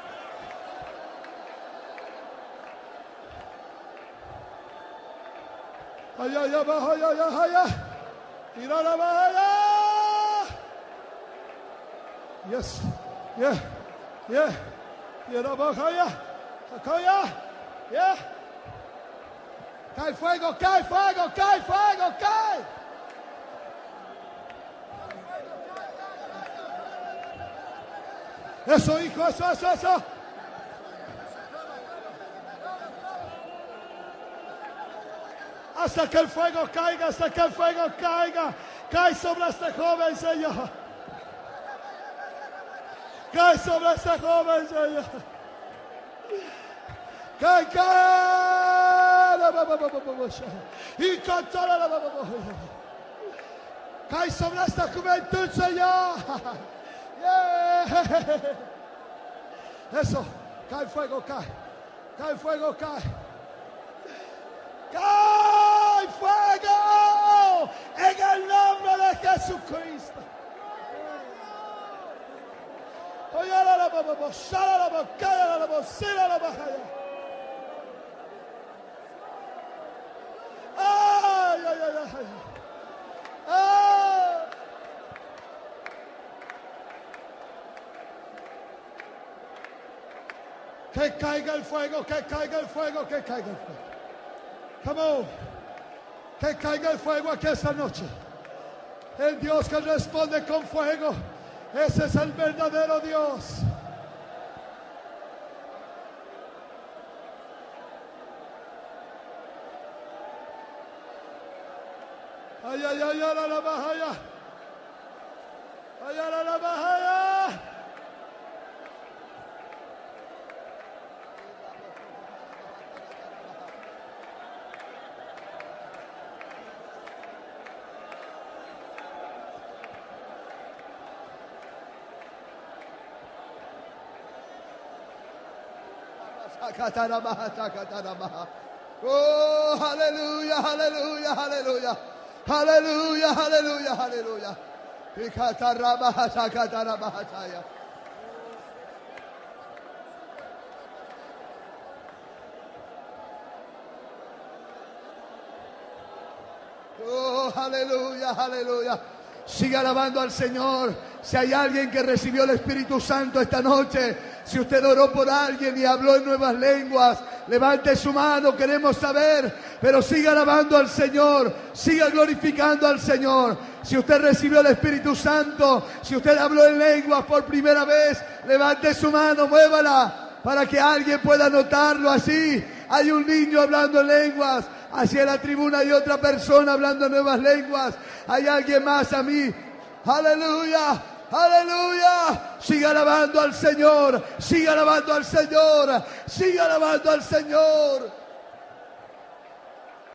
Ay, ay, ay, ay, ay, ay, ay. Tira la valla. Yes, yeah, yeah. Tira bajaya. Acaya. Yeah. Cae fuego, cae fuego, cae fuego, cae. Eso, hijo, eso, eso, eso. Hasta que el fuego caiga, hasta que el fuego caiga. Cae sobre este joven, Señor. Cae sobre este joven, Señor. Cae, cae. Y controla la cae sobre esta juventud, Señor. Yeah. Eso, cae fuego, cae. Cae fuego, cae. ¡Cae fuego! En el nombre de Jesucristo. Oye, la la la shala la bacaya la bocina la bajaya. Ay, ay, ay, ay. Ay. Que caiga el fuego, que caiga el fuego, que caiga el fuego. Come on. Que caiga el fuego aquí esta noche. El Dios que responde con fuego. Ese es el verdadero Dios. Ay, ay, ay, ay, la la bajaya. Ay, ay, la la bajaya. Oh, aleluya, aleluya, aleluya. Aleluya, aleluya, aleluya. Oh, aleluya, aleluya. Siga alabando al Señor. Si hay alguien que recibió el Espíritu Santo esta noche, si usted oró por alguien y habló en nuevas lenguas, levante su mano, queremos saber. Pero siga alabando al Señor, siga glorificando al Señor. Si usted recibió el Espíritu Santo, si usted habló en lenguas por primera vez, levante su mano, muévala, para que alguien pueda notarlo así. Hay un niño hablando en lenguas. Hacia la tribuna hay otra persona hablando en nuevas lenguas. Hay alguien más a mí. Aleluya, aleluya. Siga alabando al Señor. Siga alabando al Señor. Siga alabando al Señor.